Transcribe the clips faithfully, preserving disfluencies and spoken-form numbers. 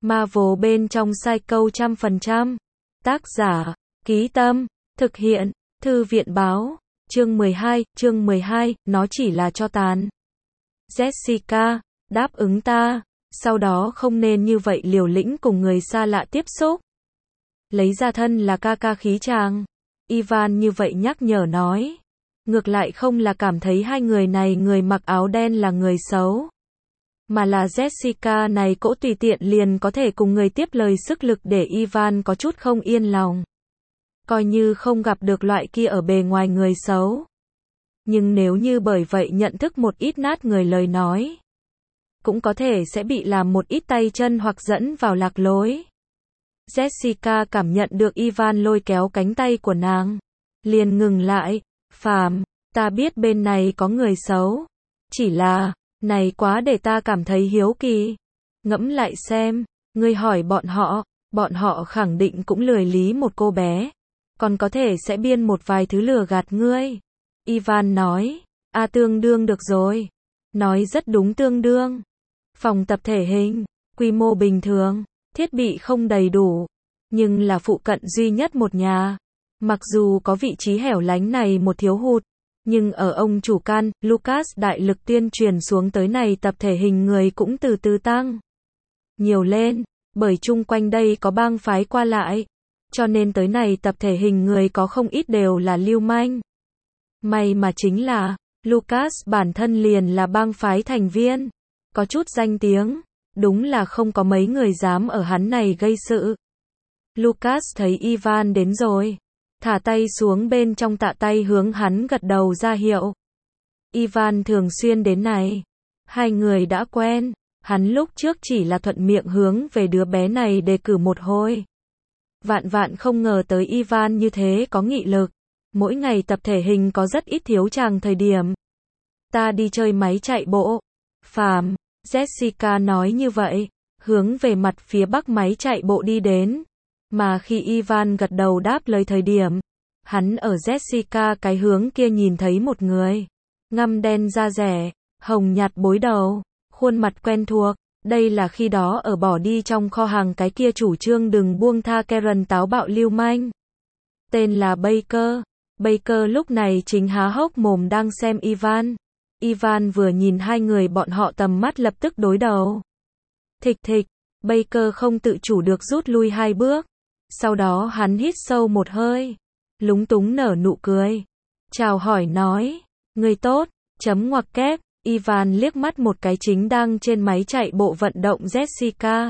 Marvel bên trong Psycho trăm phần trăm. Tác giả, Ký Tâm, thực hiện, Thư viện báo, chương mười hai, chương mười hai, nó chỉ là tro tàn. Jessica, đáp ứng ta, sau đó không nên như vậy liều lĩnh cùng người xa lạ tiếp xúc. Lấy ra thân là ca ca khí chàng. Ivan như vậy nhắc nhở nói. Ngược lại không là cảm thấy hai người này người mặc áo đen là người xấu. Mà là Jessica này cỗ tùy tiện liền có thể cùng người tiếp lời sức lực để Ivan có chút không yên lòng. Coi như không gặp được loại kia ở bề ngoài người xấu. Nhưng nếu như bởi vậy nhận thức một ít nát người lời nói. Cũng có thể sẽ bị làm một ít tay chân hoặc dẫn vào lạc lối. Jessica cảm nhận được Ivan lôi kéo cánh tay của nàng. Liền ngừng lại. Phàm, ta biết bên này có người xấu. Chỉ là, này quá để ta cảm thấy hiếu kỳ. Ngẫm lại xem, ngươi hỏi bọn họ, bọn họ khẳng định cũng lười lý một cô bé. Còn có thể sẽ biên một vài thứ lừa gạt ngươi. Ivan nói, a tương đương được rồi. Nói rất đúng tương đương. Phòng tập thể hình, quy mô bình thường, thiết bị không đầy đủ. Nhưng là phụ cận duy nhất một nhà. Mặc dù có vị trí hẻo lánh này một thiếu hụt. Nhưng ở ông chủ can, Lucas đại lực tuyên truyền xuống tới này tập thể hình người cũng từ từ tăng. Nhiều lên, bởi chung quanh đây có bang phái qua lại. Cho nên tới này tập thể hình người có không ít đều là lưu manh. May mà chính là, Lucas bản thân liền là bang phái thành viên. Có chút danh tiếng, đúng là không có mấy người dám ở hắn này gây sự. Lucas thấy Ivan đến rồi. Thả tay xuống bên trong tạ tay hướng hắn gật đầu ra hiệu. Ivan thường xuyên đến này. Hai người đã quen. Hắn lúc trước chỉ là thuận miệng hướng về đứa bé này đề cử một hồi. Vạn vạn không ngờ tới Ivan như thế có nghị lực. Mỗi ngày tập thể hình có rất ít thiếu chàng thời điểm. Ta đi chơi máy chạy bộ. Phàm, Jessica nói như vậy. Hướng về mặt phía bắc máy chạy bộ đi đến. Mà khi Ivan gật đầu đáp lời thời điểm, hắn ở Jessica cái hướng kia nhìn thấy một người. Ngăm đen da rẻ, hồng nhạt bối đầu, khuôn mặt quen thuộc. Đây là khi đó ở bỏ đi trong kho hàng cái kia chủ trương đừng buông tha Karen táo bạo lưu manh. Tên là Baker. Baker lúc này chính há hốc mồm đang xem Ivan. Ivan vừa nhìn hai người bọn họ tầm mắt lập tức đối đầu. Thịch thịch, Baker không tự chủ được rút lui hai bước. Sau đó hắn hít sâu một hơi, lúng túng nở nụ cười. Chào hỏi nói, người tốt, chấm ngoặc kép. Ivan liếc mắt một cái chính đang trên máy chạy bộ vận động Jessica.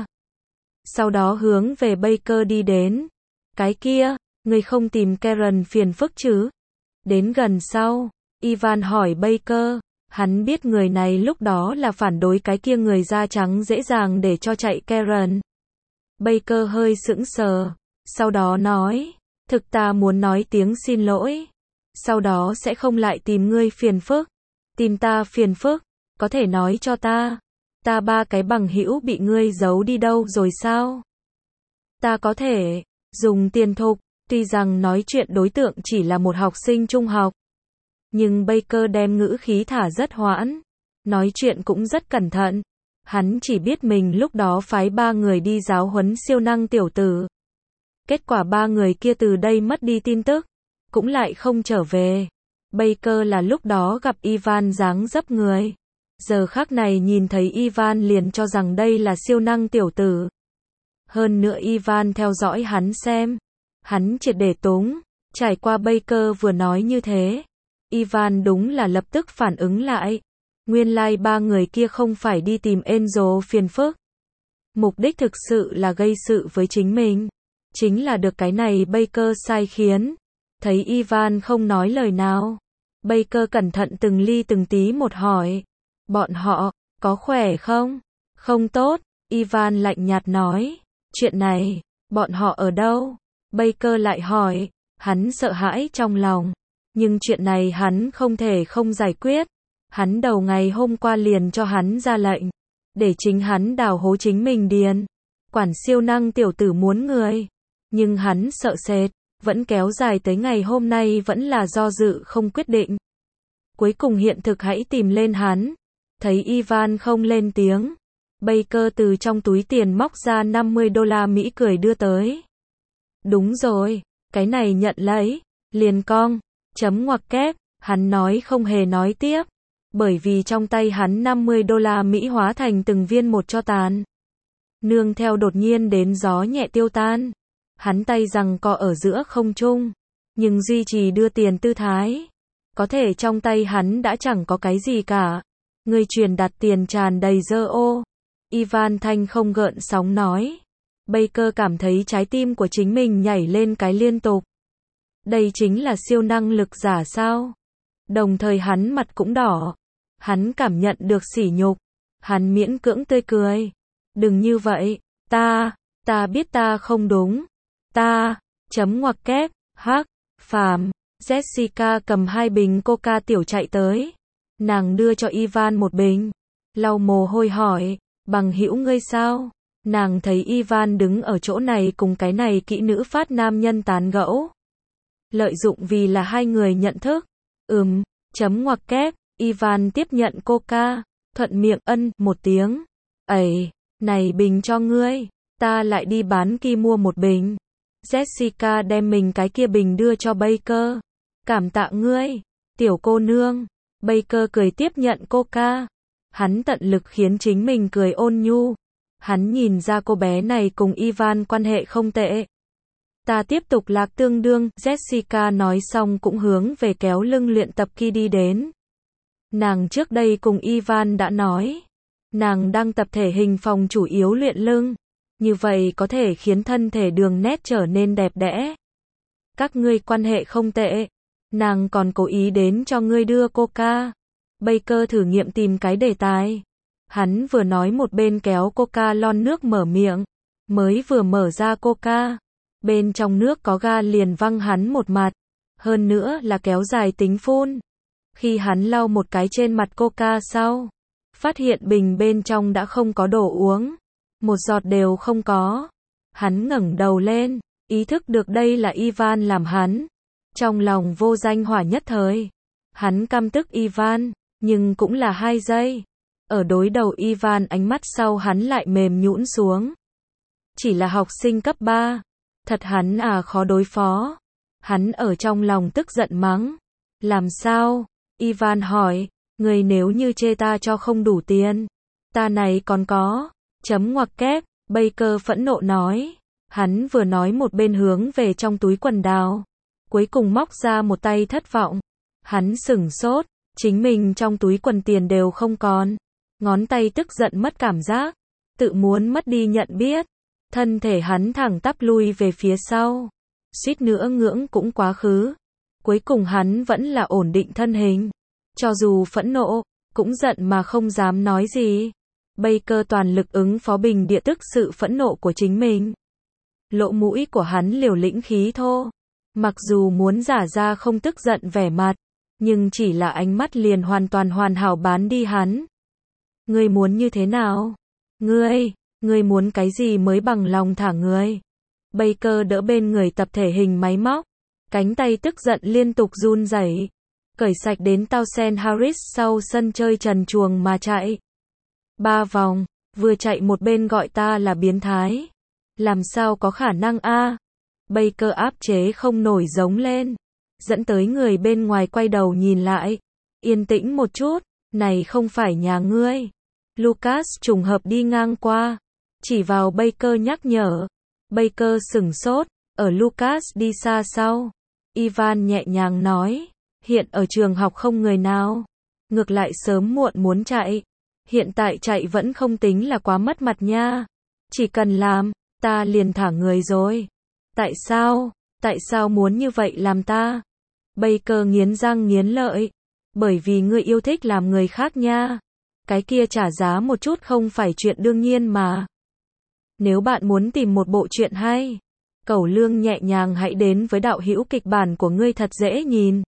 Sau đó hướng về Baker đi đến. Cái kia, người không tìm Karen phiền phức chứ? Đến gần sau, Ivan hỏi Baker. Hắn biết người này lúc đó là phản đối cái kia người da trắng dễ dàng để cho chạy Karen. Baker hơi sững sờ. Sau đó nói, thực ta muốn nói tiếng xin lỗi. Sau đó sẽ không lại tìm ngươi phiền phức. Tìm ta phiền phức, có thể nói cho ta. Ta ba cái bằng hữu bị ngươi giấu đi đâu rồi sao? Ta có thể dùng tiền thục, tuy rằng nói chuyện đối tượng chỉ là một học sinh trung học. Nhưng Baker đem ngữ khí thả rất hoãn. Nói chuyện cũng rất cẩn thận. Hắn chỉ biết mình lúc đó phái ba người đi giáo huấn siêu năng tiểu tử. Kết quả ba người kia từ đây mất đi tin tức. Cũng lại không trở về. Baker là lúc đó gặp Ivan dáng dấp người. Giờ khắc này nhìn thấy Ivan liền cho rằng đây là siêu năng tiểu tử. Hơn nữa Ivan theo dõi hắn xem. Hắn triệt để túng. Trải qua Baker vừa nói như thế. Ivan đúng là lập tức phản ứng lại. Nguyên lai like ba người kia không phải đi tìm Angel phiền phức. Mục đích thực sự là gây sự với chính mình. Chính là được cái này Baker sai khiến. Thấy Ivan không nói lời nào. Baker cẩn thận từng ly từng tí một hỏi. Bọn họ, có khỏe không? Không tốt, Ivan lạnh nhạt nói. Chuyện này, bọn họ ở đâu? Baker lại hỏi. Hắn sợ hãi trong lòng. Nhưng chuyện này hắn không thể không giải quyết. Hắn đầu ngày hôm qua liền cho hắn ra lệnh. Để chính hắn đào hố chính mình điền. Quản siêu năng tiểu tử muốn người. Nhưng hắn sợ sệt. Vẫn kéo dài tới ngày hôm nay vẫn là do dự không quyết định. Cuối cùng hiện thực hãy tìm lên hắn. Thấy Ivan không lên tiếng. Baker từ trong túi tiền móc ra năm mươi đô la Mỹ cười đưa tới. Đúng rồi, cái này nhận lấy, liền cong, chấm ngoặc kép, hắn nói không hề nói tiếp, bởi vì trong tay hắn năm mươi đô la Mỹ hóa thành từng viên một cho tàn. Nương theo đột nhiên đến gió nhẹ tiêu tan, hắn tay giằng co ở giữa không trung, nhưng duy trì đưa tiền tư thái. Có thể trong tay hắn đã chẳng có cái gì cả. Người truyền đặt tiền tràn đầy dơ ô. Ivan thanh không gợn sóng nói. Baker cảm thấy trái tim của chính mình nhảy lên cái liên tục. Đây chính là siêu năng lực giả sao? Đồng thời hắn mặt cũng đỏ. Hắn cảm nhận được sỉ nhục. Hắn miễn cưỡng tươi cười. Đừng như vậy, ta, ta biết ta không đúng. Ta, chấm ngoặc kép, hắc, phàm. Jessica cầm hai bình coca tiểu chạy tới. Nàng đưa cho Ivan một bình. Lau mồ hôi hỏi, bằng hữu ngươi sao? Nàng thấy Ivan đứng ở chỗ này cùng cái này kỹ nữ phát nam nhân tán gẫu. Lợi dụng vì là hai người nhận thức. Ừm, chấm ngoặc kép, Ivan tiếp nhận coca, thuận miệng ân một tiếng. Ẩy, này bình cho ngươi, ta lại đi bán kia mua một bình. Jessica đem mình cái kia bình đưa cho Baker. Cảm tạ ngươi, tiểu cô nương. Baker cười tiếp nhận coca. Hắn tận lực khiến chính mình cười ôn nhu. Hắn nhìn ra cô bé này cùng Ivan quan hệ không tệ. Ta tiếp tục lạc tương đương, Jessica nói xong cũng hướng về kéo lưng luyện tập kia đi đến. Nàng trước đây cùng Ivan đã nói. Nàng đang tập thể hình phòng chủ yếu luyện lưng. Như vậy có thể khiến thân thể đường nét trở nên đẹp đẽ. Các ngươi quan hệ không tệ. Nàng còn cố ý đến cho ngươi đưa coca. Baker thử nghiệm tìm cái đề tài. Hắn vừa nói một bên kéo coca lon nước mở miệng. Mới vừa mở ra coca. Bên trong nước có ga liền văng hắn một mặt. Hơn nữa là kéo dài tính phun. Khi hắn lau một cái trên mặt coca sau. Phát hiện bình bên trong đã không có đồ uống. Một giọt đều không có. Hắn ngẩng đầu lên. Ý thức được đây là Ivan làm hắn. Trong lòng vô danh hỏa nhất thời. Hắn căm tức Ivan. Nhưng cũng là hai giây. Ở đối đầu Ivan ánh mắt sau hắn lại mềm nhũn xuống. Chỉ là học sinh cấp ba. Thật hắn à khó đối phó. Hắn ở trong lòng tức giận mắng. Làm sao? Ivan hỏi. Người nếu như chê ta cho không đủ tiền. Ta này còn có. Chấm ngoặc kép. Baker phẫn nộ nói. Hắn vừa nói một bên hướng về trong túi quần đào. Cuối cùng móc ra một tay thất vọng. Hắn sửng sốt. Chính mình trong túi quần tiền đều không còn. Ngón tay tức giận mất cảm giác. Tự muốn mất đi nhận biết. Thân thể hắn thẳng tắp lui về phía sau. Suýt nữa ngưỡng cũng quá khứ. Cuối cùng hắn vẫn là ổn định thân hình. Cho dù phẫn nộ, cũng giận mà không dám nói gì. Baker toàn lực ứng phó bình địa tức sự phẫn nộ của chính mình. Lỗ mũi của hắn liều lĩnh khí thô. Mặc dù muốn giả ra không tức giận vẻ mặt. Nhưng chỉ là ánh mắt liền hoàn toàn hoàn hảo bán đi hắn. Ngươi muốn như thế nào? Ngươi, ngươi muốn cái gì mới bằng lòng thả ngươi? Baker đỡ bên người tập thể hình máy móc. Cánh tay tức giận liên tục run rẩy. Cởi sạch đến Townsend Harris sau sân chơi trần truồng mà chạy. Ba vòng, vừa chạy một bên gọi ta là biến thái. Làm sao có khả năng a? Baker áp chế không nổi giống lên. Dẫn tới người bên ngoài quay đầu nhìn lại. Yên tĩnh một chút, này không phải nhà ngươi. Lucas trùng hợp đi ngang qua. Chỉ vào Baker nhắc nhở. Baker sửng sốt, ở Lucas đi xa sau. Ivan nhẹ nhàng nói. Hiện ở trường học không người nào. Ngược lại sớm muộn muốn chạy. Hiện tại chạy vẫn không tính là quá mất mặt nha. Chỉ cần làm, ta liền thả người rồi. Tại sao? Tại sao muốn như vậy làm ta? Baker nghiến răng nghiến lợi. Bởi vì ngươi yêu thích làm người khác nha. Cái kia trả giá một chút không phải chuyện đương nhiên mà. Nếu bạn muốn tìm một bộ truyện hay, Cẩu Lương nhẹ nhàng hãy đến với đạo hữu kịch bản của ngươi thật dễ nhìn.